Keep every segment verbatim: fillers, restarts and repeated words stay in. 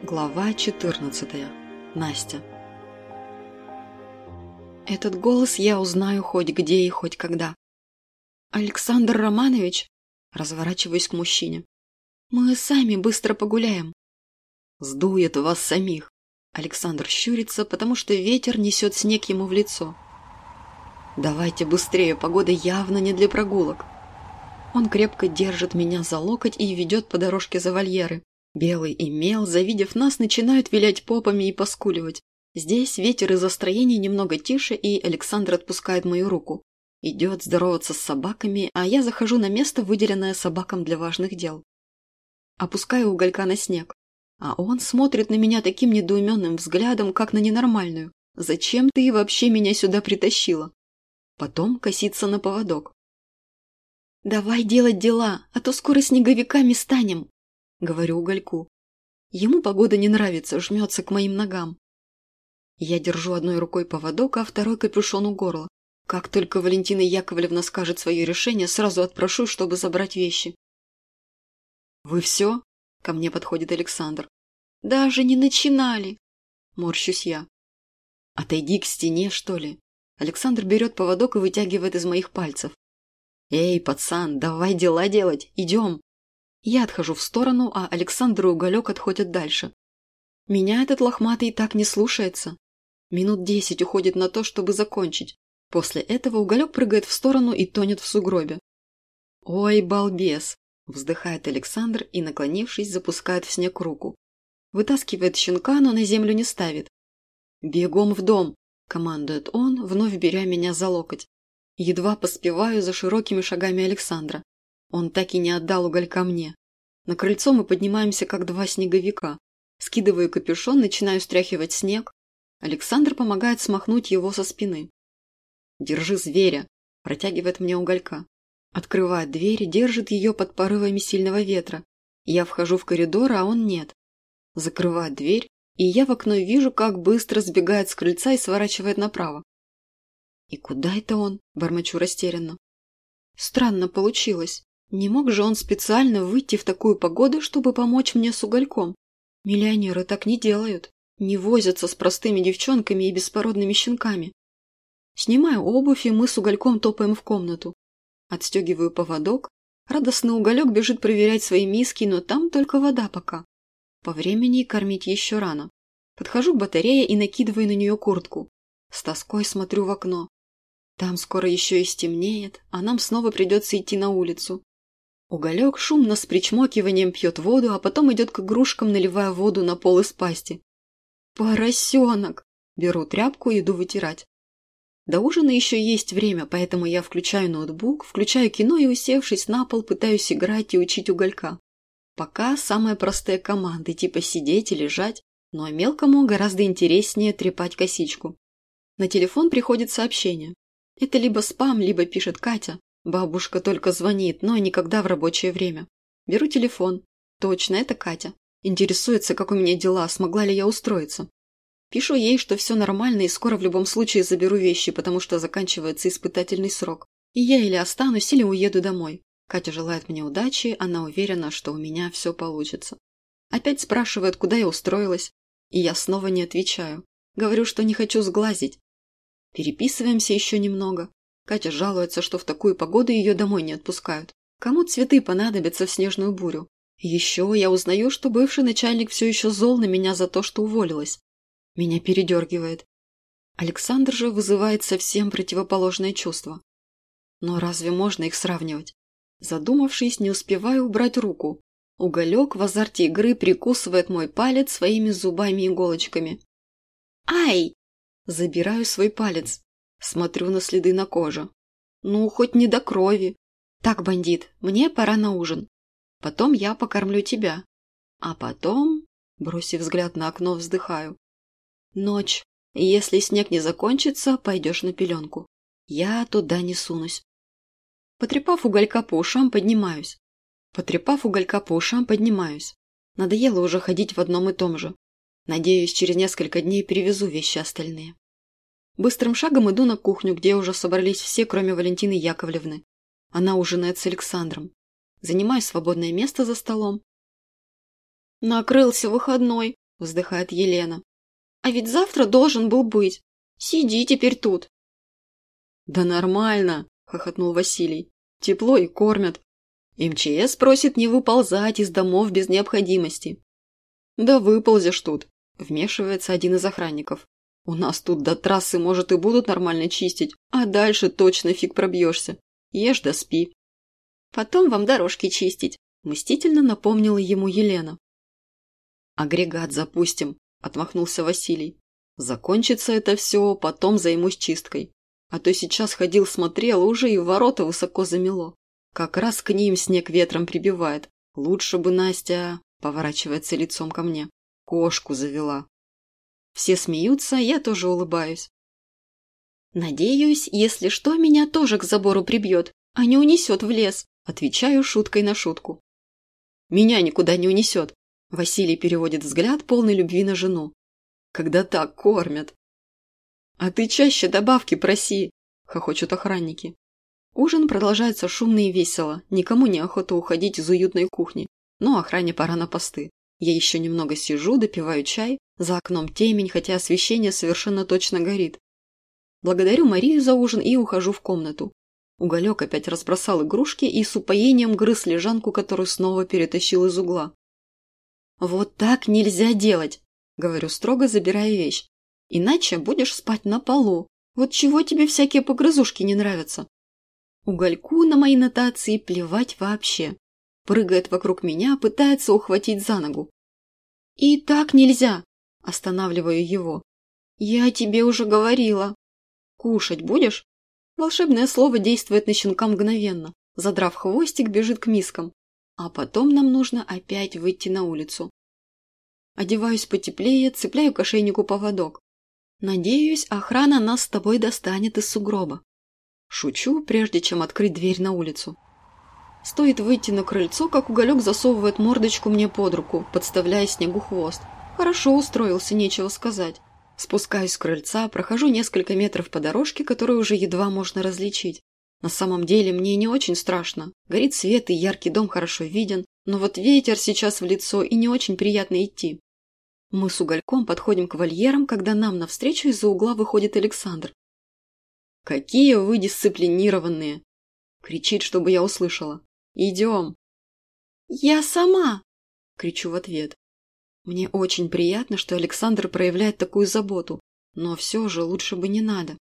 Глава четырнадцатая. Настя. Этот голос я узнаю хоть где и хоть когда. Александр Романович, разворачиваюсь к мужчине. Мы сами быстро погуляем. Сдует вас самих. Александр щурится, потому что ветер несет снег ему в лицо. Давайте быстрее, погода явно не для прогулок. Он крепко держит меня за локоть и ведет по дорожке за вольеры. Белый и Мел, завидев нас, начинают вилять попами и поскуливать. Здесь ветер из-за строения немного тише, и Александр отпускает мою руку. Идет здороваться с собаками, а я захожу на место, выделенное собакам для важных дел. Опускаю уголька на снег, а он смотрит на меня таким недоуменным взглядом, как на ненормальную. «Зачем ты вообще меня сюда притащила?» Потом косится на поводок. «Давай делать дела, а то скоро снеговиками станем», — говорю угольку. Ему погода не нравится, жмется к моим ногам. Я держу одной рукой поводок, а второй капюшон у горла. Как только Валентина Яковлевна скажет свое решение, сразу отпрошу, чтобы забрать вещи. «Вы все?» — ко мне подходит Александр. «Даже не начинали!» — морщусь я. «Отойди к стене, что ли?» Александр берет поводок и вытягивает из моих пальцев. «Эй, пацан, давай дела делать, идем!» Я отхожу в сторону, а Александр и уголек отходят дальше. Меня этот лохматый так не слушается. Минут десять уходит на то, чтобы закончить. После этого уголек прыгает в сторону и тонет в сугробе. «Ой, балбес!» – вздыхает Александр и, наклонившись, запускает в снег руку. Вытаскивает щенка, но на землю не ставит. «Бегом в дом!» – командует он, вновь беря меня за локоть. Едва поспеваю за широкими шагами Александра. Он так и не отдал уголька мне. На крыльцо мы поднимаемся, как два снеговика. Скидываю капюшон, начинаю стряхивать снег. Александр помогает смахнуть его со спины. «Держи зверя!» – протягивает мне уголька. Открывает дверь, держит ее под порывами сильного ветра. Я вхожу в коридор, а он нет. Закрывает дверь, и я в окно вижу, как быстро сбегает с крыльца и сворачивает направо. «И куда это он?» – бормочу растерянно. Странно получилось. Не мог же он специально выйти в такую погоду, чтобы помочь мне с угольком? Миллионеры так не делают. Не возятся с простыми девчонками и беспородными щенками. Снимаю обувь, и мы с угольком топаем в комнату. Отстегиваю поводок. Радостный уголек бежит проверять свои миски, но там только вода пока. По времени кормить еще рано. Подхожу к батарее и накидываю на нее куртку. С тоской смотрю в окно. Там скоро еще и стемнеет, а нам снова придется идти на улицу. Уголек шумно с причмокиванием пьет воду, а потом идет к игрушкам, наливая воду на пол из пасти. «Поросенок!» Беру тряпку и иду вытирать. До ужина еще есть время, поэтому я включаю ноутбук, включаю кино и, усевшись на пол, пытаюсь играть и учить уголька. Пока самые простые команды, типа сидеть и лежать, но мелкому гораздо интереснее трепать косичку. На телефон приходит сообщение. Это либо спам, либо пишет Катя. Бабушка только звонит, но никогда в рабочее время. Беру телефон. Точно, это Катя. Интересуется, как у меня дела, смогла ли я устроиться. Пишу ей, что все нормально и скоро в любом случае заберу вещи, потому что заканчивается испытательный срок. И я или останусь, или уеду домой. Катя желает мне удачи, она уверена, что у меня все получится. Опять спрашивает, куда я устроилась. И я снова не отвечаю. Говорю, что не хочу сглазить. Переписываемся еще немного. Катя жалуется, что в такую погоду ее домой не отпускают. Кому цветы понадобятся в снежную бурю? Еще я узнаю, что бывший начальник все еще зол на меня за то, что уволилась. Меня передергивает. Александр же вызывает совсем противоположное чувство. Но разве можно их сравнивать? Задумавшись, не успеваю убрать руку. Уголек в азарте игры прикусывает мой палец своими зубами-иголочками. «Ай!» Забираю свой палец. Смотрю на следы на коже. Ну, хоть не до крови. Так, бандит, мне пора на ужин. Потом я покормлю тебя. А потом, бросив взгляд на окно, вздыхаю. Ночь. Если снег не закончится, пойдешь на пеленку. Я туда не сунусь. Потрепав уголька по ушам, поднимаюсь. Потрепав уголька по ушам, поднимаюсь. Надоело уже ходить в одном и том же. Надеюсь, через несколько дней перевезу вещи остальные. Быстрым шагом иду на кухню, где уже собрались все, кроме Валентины Яковлевны. Она ужинает с Александром. Занимаю свободное место за столом. «Накрылся выходной», – вздыхает Елена. «А ведь завтра должен был быть. Сиди теперь тут». «Да нормально», – хохотнул Василий. «Тепло и кормят. МЧС просит не выползать из домов без необходимости». «Да выползешь тут», – вмешивается один из охранников. «У нас тут до трассы, может, и будут нормально чистить, а дальше точно фиг пробьешься. Ешь да спи». «Потом вам дорожки чистить», – мстительно напомнила ему Елена. «Агрегат запустим», – отмахнулся Василий. «Закончится это все, потом займусь чисткой. А то сейчас ходил, смотрел, уже и ворота высоко замело. Как раз к ним снег ветром прибивает. Лучше бы Настя...» – поворачивается лицом ко мне. «Кошку завела». Все смеются, я тоже улыбаюсь. «Надеюсь, если что, меня тоже к забору прибьет, а не унесет в лес», – отвечаю шуткой на шутку. «Меня никуда не унесет», – Василий переводит взгляд, полный любви на жену. «Когда так кормят». «А ты чаще добавки проси», – хохочут охранники. Ужин продолжается шумно и весело, никому не охота уходить из уютной кухни, но охране пора на посты. Я еще немного сижу, допиваю чай, за окном темень, хотя освещение совершенно точно горит. Благодарю Марию за ужин и ухожу в комнату. Уголек опять разбросал игрушки и с упоением грыз лежанку, которую снова перетащил из угла. «Вот так нельзя делать», – говорю строго, забирая вещь. «Иначе будешь спать на полу. Вот чего тебе всякие погрызушки не нравятся?» Угольку на мои нотации плевать вообще. Прыгает вокруг меня, пытается ухватить за ногу. «И так нельзя!» – останавливаю его. «Я тебе уже говорила». «Кушать будешь?» Волшебное слово действует на щенка мгновенно. Задрав хвостик, бежит к мискам. А потом нам нужно опять выйти на улицу. Одеваюсь потеплее, цепляю к ошейнику поводок. Надеюсь, охрана нас с тобой достанет из сугроба. Шучу, прежде чем открыть дверь на улицу. Стоит выйти на крыльцо, как Уголек засовывает мордочку мне под руку, подставляя снегу хвост. Хорошо устроился, нечего сказать. Спускаюсь с крыльца, прохожу несколько метров по дорожке, которую уже едва можно различить. На самом деле мне не очень страшно. Горит свет и яркий дом хорошо виден, но вот ветер сейчас в лицо и не очень приятно идти. Мы с Угольком подходим к вольерам, когда нам навстречу из-за угла выходит Александр. «Какие вы дисциплинированные!» – кричит, чтобы я услышала. «Идем!» «Я сама!» – кричу в ответ. Мне очень приятно, что Александр проявляет такую заботу, но все же лучше бы не надо.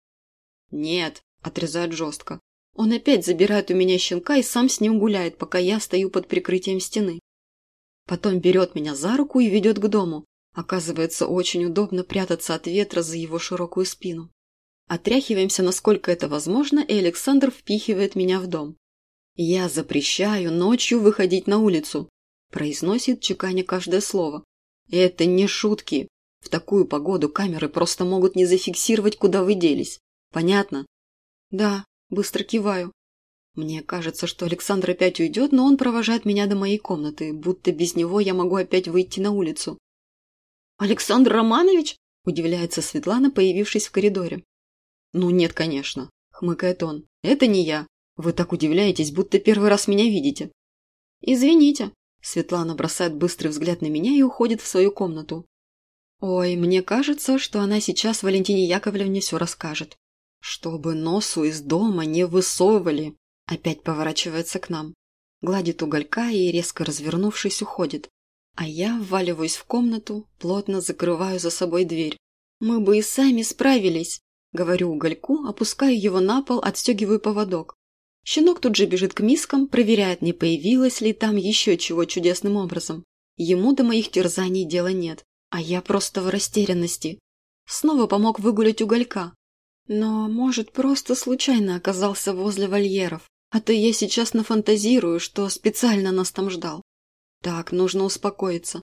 «Нет!» – отрезает жестко. Он опять забирает у меня щенка и сам с ним гуляет, пока я стою под прикрытием стены. Потом берет меня за руку и ведет к дому. Оказывается, очень удобно прятаться от ветра за его широкую спину. Отряхиваемся, насколько это возможно, и Александр впихивает меня в дом. «Я запрещаю ночью выходить на улицу», – произносит, чеканя каждое слово. «Это не шутки. В такую погоду камеры просто могут не зафиксировать, куда вы делись. Понятно?» «Да», – быстро киваю. Мне кажется, что Александр опять уйдет, но он провожает меня до моей комнаты, будто без него я могу опять выйти на улицу. «Александр Романович?» – удивляется Светлана, появившись в коридоре. «Ну нет, конечно», – хмыкает он. «Это не я. Вы так удивляетесь, будто первый раз меня видите». «Извините». Светлана бросает быстрый взгляд на меня и уходит в свою комнату. Ой, мне кажется, что она сейчас Валентине Яковлевне все расскажет. «Чтобы носу из дома не высовывали», – опять поворачивается к нам. Гладит Уголька и, резко развернувшись, уходит. А я вваливаюсь в комнату, плотно закрываю за собой дверь. «Мы бы и сами справились», – говорю Угольку, опускаю его на пол, отстегиваю поводок. Щенок тут же бежит к мискам, проверяет, не появилось ли там еще чего чудесным образом. Ему до моих терзаний дела нет, а я просто в растерянности. Снова помог выгулять Уголька. Но, может, просто случайно оказался возле вольеров, а то я сейчас нафантазирую, что специально нас там ждал. Так, нужно успокоиться.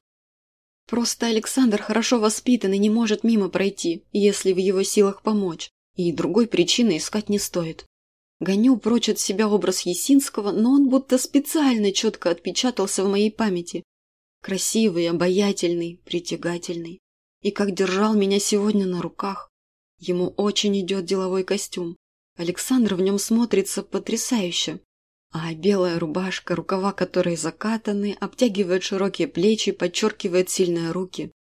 Просто Александр хорошо воспитан и не может мимо пройти, если в его силах помочь, и другой причины искать не стоит. Гоню прочь от себя образ Есинского, но он будто специально четко отпечатался в моей памяти. Красивый, обаятельный, притягательный. И как держал меня сегодня на руках. Ему очень идет деловой костюм. Александр в нем смотрится потрясающе. А белая рубашка, рукава которой закатаны, обтягивает широкие плечи, подчеркивает сильные руки.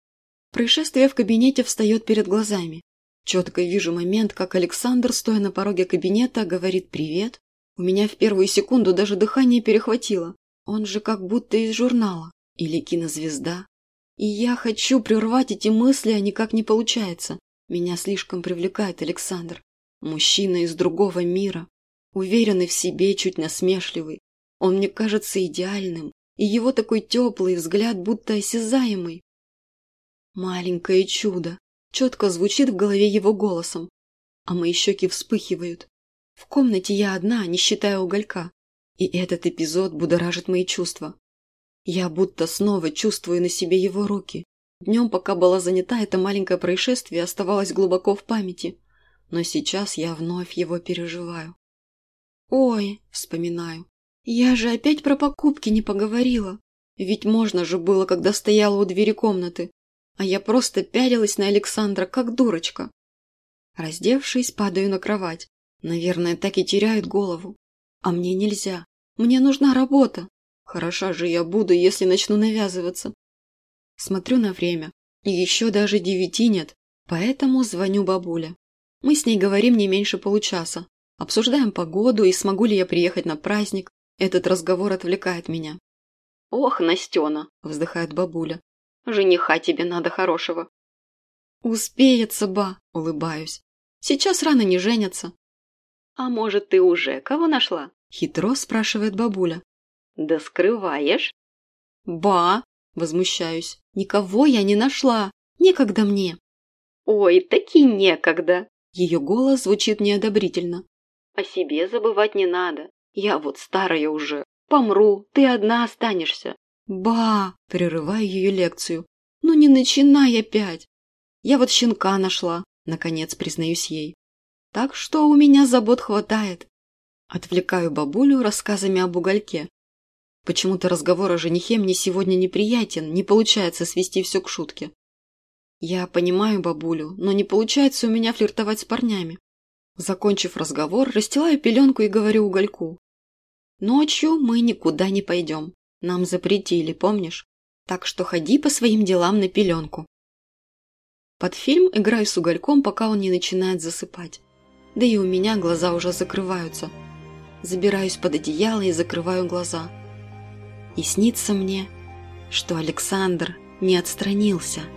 Происшествие в кабинете встает перед глазами. Четко вижу момент, как Александр, стоя на пороге кабинета, говорит «привет». У меня в первую секунду даже дыхание перехватило. Он же как будто из журнала. Или кинозвезда. И я хочу прервать эти мысли, а никак не получается. Меня слишком привлекает Александр. Мужчина из другого мира. Уверенный в себе, чуть насмешливый. Он мне кажется идеальным. И его такой теплый взгляд, будто осязаемый. Маленькое чудо. Четко звучит в голове его голосом. А мои щеки вспыхивают. В комнате я одна, не считая уголька. И этот эпизод будоражит мои чувства. Я будто снова чувствую на себе его руки. Днем, пока была занята, это маленькое происшествие оставалось глубоко в памяти. Но сейчас я вновь его переживаю. «Ой», — вспоминаю, — «я же опять про покупки не поговорила. Ведь можно же было, когда стояла у двери комнаты. А я просто пялилась на Александра, как дурочка». Раздевшись, падаю на кровать. Наверное, так и теряют голову. А мне нельзя. Мне нужна работа. Хороша же я буду, если начну навязываться. Смотрю на время. И еще даже девяти нет. Поэтому звоню бабуле. Мы с ней говорим не меньше получаса. Обсуждаем погоду и смогу ли я приехать на праздник. Этот разговор отвлекает меня. «Ох, Настена!» – вздыхает бабуля. «Жениха тебе надо хорошего». «Успеется, ба!» – улыбаюсь. «Сейчас рано не женятся». «А может, ты уже кого нашла?» – хитро спрашивает бабуля. «Да скрываешь?» «Ба!» – возмущаюсь. «Никого я не нашла. Некогда мне». «Ой, таки некогда!» Ее голос звучит неодобрительно. «О себе забывать не надо. Я вот старая уже. Помру, ты одна останешься». «Ба!» – прерываю ее лекцию. «Ну не начинай опять. Я вот щенка нашла», – наконец признаюсь ей. «Так что у меня забот хватает». Отвлекаю бабулю рассказами об угольке. Почему-то разговор о женихе мне сегодня неприятен, не получается свести все к шутке. Я понимаю бабулю, но не получается у меня флиртовать с парнями. Закончив разговор, расстилаю пеленку и говорю угольку. «Ночью мы никуда не пойдем. Нам запретили, помнишь? Так что ходи по своим делам на пеленку». Под фильм играю с угольком, пока он не начинает засыпать. Да и у меня глаза уже закрываются. Забираюсь под одеяло и закрываю глаза. И снится мне, что Александр не отстранился.